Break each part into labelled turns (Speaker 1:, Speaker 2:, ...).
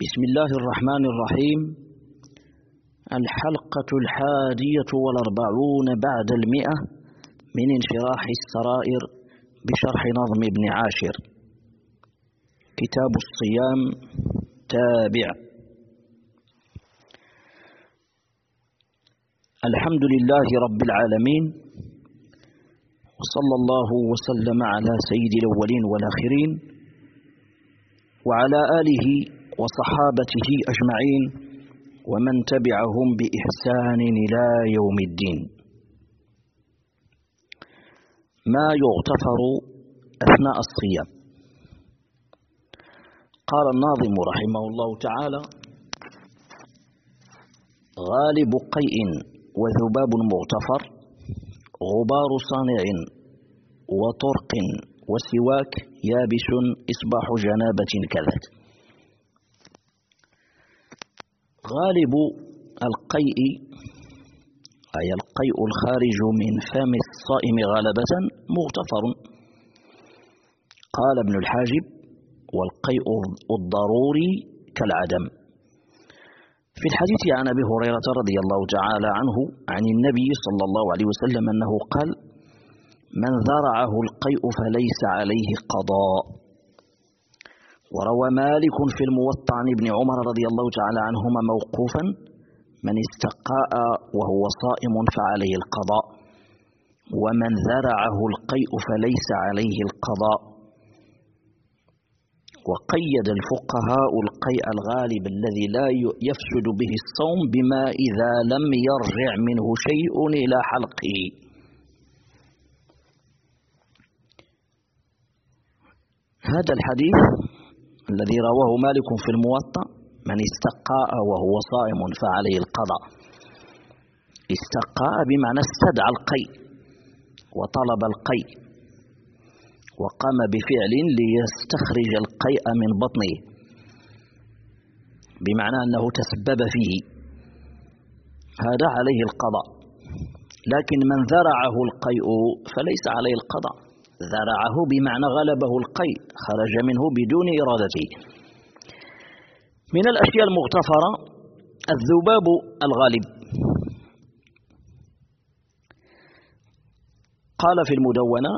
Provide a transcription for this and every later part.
Speaker 1: بسم الله الرحمن الرحيم. الحلقة 41 بعد 100 من انشراح السرائر بشرح نظم ابن عاشر. كتاب الصيام تابع. الحمد لله رب العالمين، وصلى الله وسلم على سيد الأولين والآخرين وعلى آله وصحابته أجمعين ومن تبعهم بإحسان إلى يوم الدين. ما يغتفر أثناء الصيام. قال الناظم رحمه الله تعالى: غالب قيء وذباب مغتفر، غبار صانع وطرق وسواك، يابس إصباح جنابة كذت. غالب القيء أي القيء الخارج من فم الصائم غالبة مغتفر. قال ابن الحاجب: والقيء الضروري كالعدم. في الحديث عن أبي هريرة رضي الله تعالى عنه عن النبي صلى الله عليه وسلم أنه قال: من ذرعه القيء فليس عليه قضاء. وروى مالك في الموطأ عن ابن عمر رضي الله تعالى عنهما موقوفا: من استقاء وهو صائم فعليه القضاء، ومن ذرعه القيء فليس عليه القضاء. وقيد الفقهاء القيء الغالب الذي لا يفسد به الصوم بما إذا لم يرجع منه شيء إلى حلقه. هذا الحديث الذي رواه مالك في الموطأ: من استقاء وهو صائم فعليه القضاء. استقاء بمعنى استدعى القيء وطلب القيء وقام بفعل ليستخرج القيء من بطنه، بمعنى أنه تسبب فيه، هذا عليه القضاء. لكن من ذرعه القيء فليس عليه القضاء. ذرعه بمعنى غلبه القيء، خرج منه بدون إرادته. من الأشياء المغتفرة الذباب الغالب. قال في المدونة: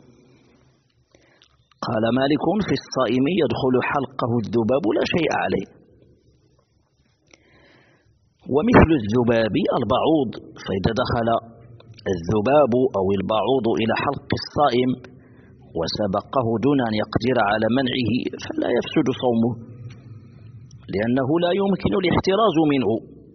Speaker 1: قال مالك: في الصائم يدخل حلقه الذباب لا شيء عليه. ومثل الذباب البعوض، فإذا دخل الذباب أو البعوض إلى حلق الصائم وسبقه دون أن يقدر على منعه فلا يفسد صومه، لأنه لا يمكن الاحتراز منه.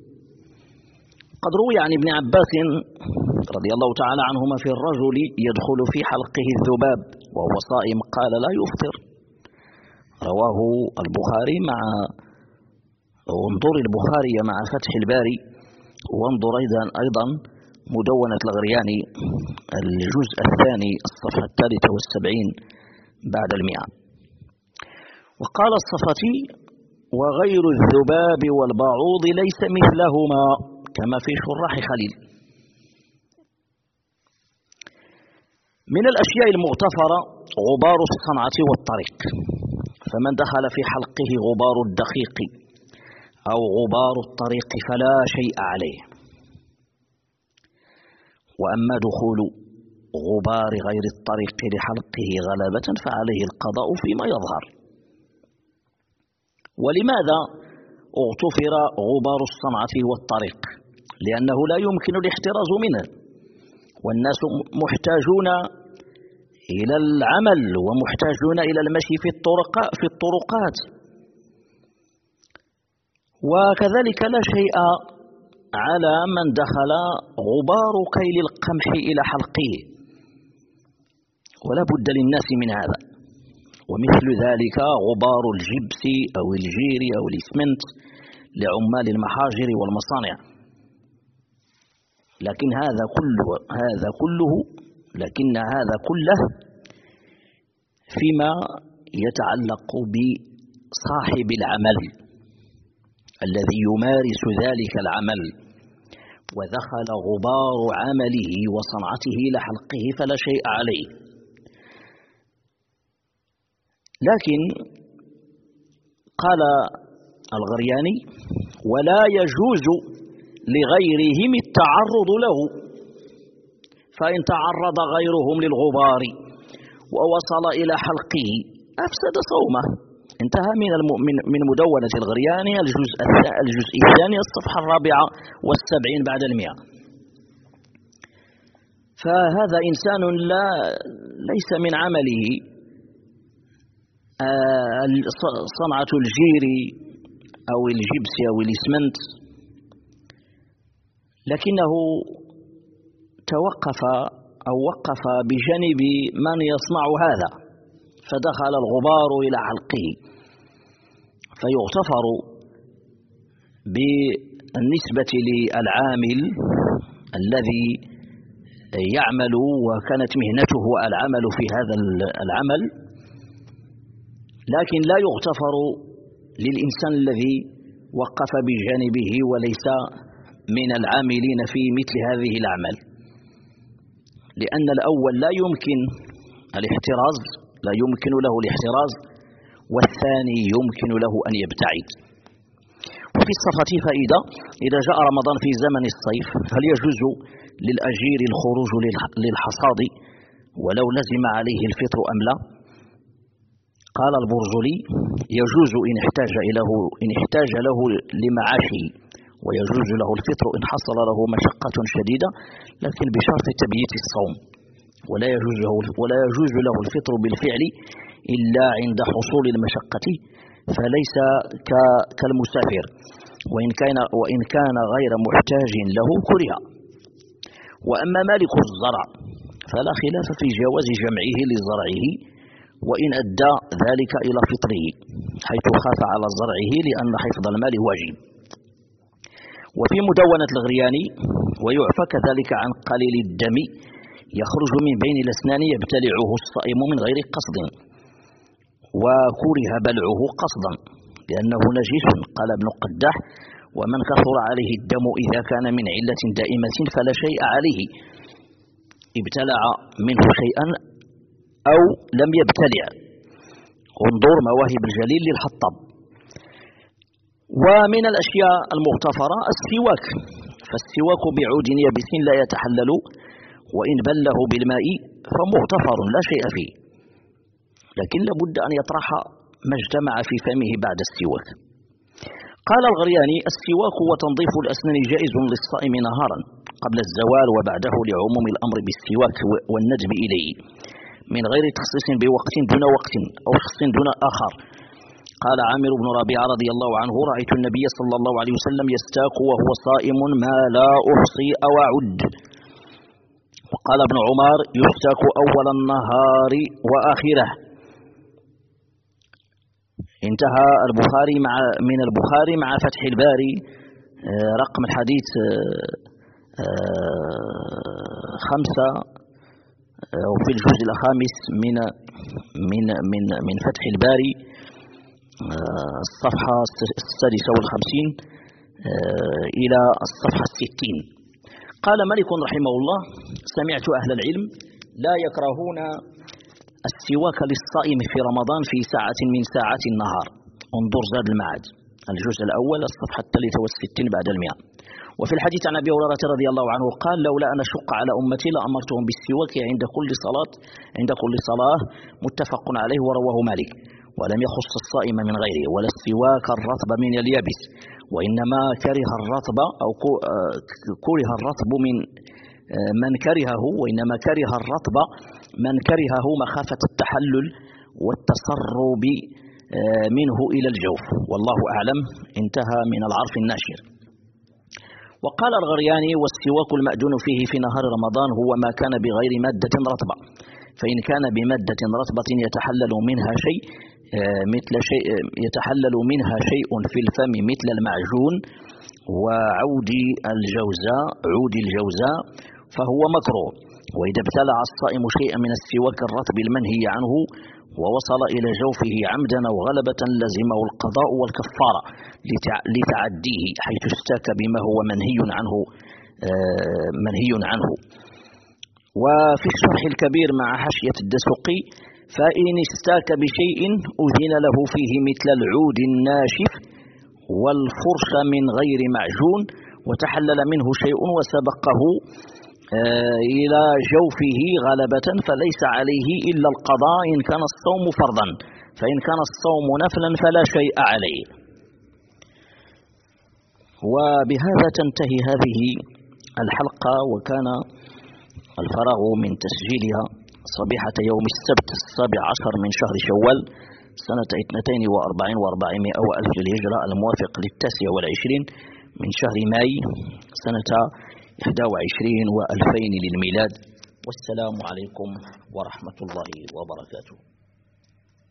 Speaker 1: قد روي عن ابن عباس رضي الله تعالى عنهما في الرجل يدخل في حلقه الذباب وهو صائم قال: لا يفطر. رواه البخاري وانظر البخاري مع فتح الباري، وانظر أيضا مدونة الغرياني الجزء الثاني الصفحة 73 بعد 100. وقال الصفتي: وغير الذباب والبعوض ليس مثلهما، كما في شراح خليل. من الأشياء المغتفرة غبار الصنعة والطريق، فمن دخل في حلقه غبار الدقيق أو غبار الطريق فلا شيء عليه. وأما دخول غبار غير الطريق لحلقه غلبة فعليه القضاء فيما يظهر. ولماذا اغتفر غبار الصنعة والطريق؟ لأنه لا يمكن الاحتراز منه، والناس محتاجون إلى العمل ومحتاجون إلى المشي في الطرقات. وكذلك لا شيء على من دخل غبار كيل القمح إلى حلقه، ولا بد للناس من هذا. ومثل ذلك غبار الجبس أو الجير أو الإسمنت لعمال المحاجر والمصانع. لكن هذا كله فيما يتعلق بصاحب العمل الذي يمارس ذلك العمل، ودخل غبار عمله وصنعته لحلقه فلا شيء عليه. لكن قال الغرياني: ولا يجوز لغيرهم التعرض له، فإن تعرض غيرهم للغبار ووصل إلى حلقه أفسد صومه. انتهى من مدونة الغرياني الجزء الثاني الصفحة 74 بعد 100. فهذا إنسان ليس من عمله صنعة الجير أو الجبس أو الإسمنت، لكنه وقف بجانب من يصنع هذا، فدخل الغبار إلى حلقه، فيغتفر بالنسبة للعامل الذي يعمل وكانت مهنته العمل في هذا العمل، لكن لا يغتفر للإنسان الذي وقف بجانبه وليس من العاملين في مثل هذه الأعمال، لأن الأول لا يمكن له الاحتراز، والثاني يمكن له أن يبتعد. وفي الصفة فائدة: إذا جاء رمضان في زمن الصيف هل يجوز للأجير الخروج للحصاد ولو لزم عليه الفطر أم لا؟ قال البرزولي: يجوز إن احتاج له لمعاشه، ويجوز له الفطر إن حصل له مشقة شديدة، لكن بشرط تبييت الصوم، ولا يجوز له الفطر بالفعل إلا عند حصول المشقة، فليس كالمسافر، وإن كان غير محتاج له كره. وأما مالك الزرع فلا خلاف في جواز جمعه لزرعه وإن أدى ذلك إلى فطره، حيث خاف على زرعه لأن حفظ المال واجب. وفي مدونة الغرياني: ويعفى كذلك عن قليل الدم يخرج من بين الأسنان يبتلعه الصائم من غير قصد، وكره بلعه قصدا لأنه نجس. قال ابن قداح: ومن كثر عليه الدم إذا كان من علة دائمة فلا شيء عليه، ابتلع منه شيئا أو لم يبتلع. انظر مواهب الجليل للحطب. ومن الأشياء المغتفرة السواك، فالسواك بعود يابس لا يتحلل، وإن بله بالماء فمغتفر لا شيء فيه، لكن لابد أن يطرح ما اجتمع في فمه بعد السواك. قال الغرياني: السواك وتنظيف الأسنان جائز للصائم نهارا قبل الزوال وبعده، لعموم الأمر بالسواك والندب إليه من غير تخصيص بوقت دون وقت أو شخص دون آخر. قال عامر بن ربيعة رضي الله عنه: رأيت النبي صلى الله عليه وسلم يستاك وهو صائم ما لا أحصي أو أعد. وقال ابن عمر: يستاك أول النهار وآخره. انتهى البخاري من البخاري مع فتح الباري رقم الحديث 5 وفي الجزء الخامس من فتح الباري الصفحة 56 إلى الصفحة 60. قال مالك رحمه الله: سمعت أهل العلم لا يكرهون السواك للصائم في رمضان في ساعة من ساعات النهار. انظر زاد المعاد الجزء الأول الصفحة 63 بعد 100. وفي الحديث عن أبي هريرة رضي الله عنه قال: لولا أن أشق على أمتي لأمرتهم بالسواك عند كل صلاة. متفق عليه ورواه مالك. ولم يخص الصائم من غيره، ولا السواك الرطب من اليابس، وإنما كره الرطب أو كره الرطب من كرهه، وإنما كره الرطب من كرهه مخافة التحلل والتسرب منه إلى الجوف، والله أعلم. انتهى من العرف الناشر. وقال الغرياني: والسواك المأذون فيه في نهار رمضان هو ما كان بغير مادة رطبة، فإن كان بمادة رطبة يتحلل منها شيء في الفم مثل المعجون وعود الجوزاء فهو مكروه. وإذا ابتلع الصائم شيئا من السواك الرطب المنهي عنه ووصل إلى جوفه عمدا أو غلبة لزمه القضاء والكفارة لتعديه، حيث استاك بما هو منهي عنه. وفي الشرح الكبير مع حاشية الدسوقي: فإن استاك بشيء أذن له فيه مثل العود الناشف والفرش من غير معجون وتحلل منه شيء وسبقه إلى جوفه غلبة فليس عليه إلا القضاء إن كان الصوم فرضا، فإن كان الصوم نفلا فلا شيء عليه. وبهذا تنتهي هذه الحلقة، وكان الفراغ من تسجيلها صبيحة يوم السبت 17 من شهر شوال سنة 42 و400 وألف للهجرة، الموافق 29 من شهر ماي سنة 21 و2000 للميلاد. والسلام عليكم ورحمة الله وبركاته.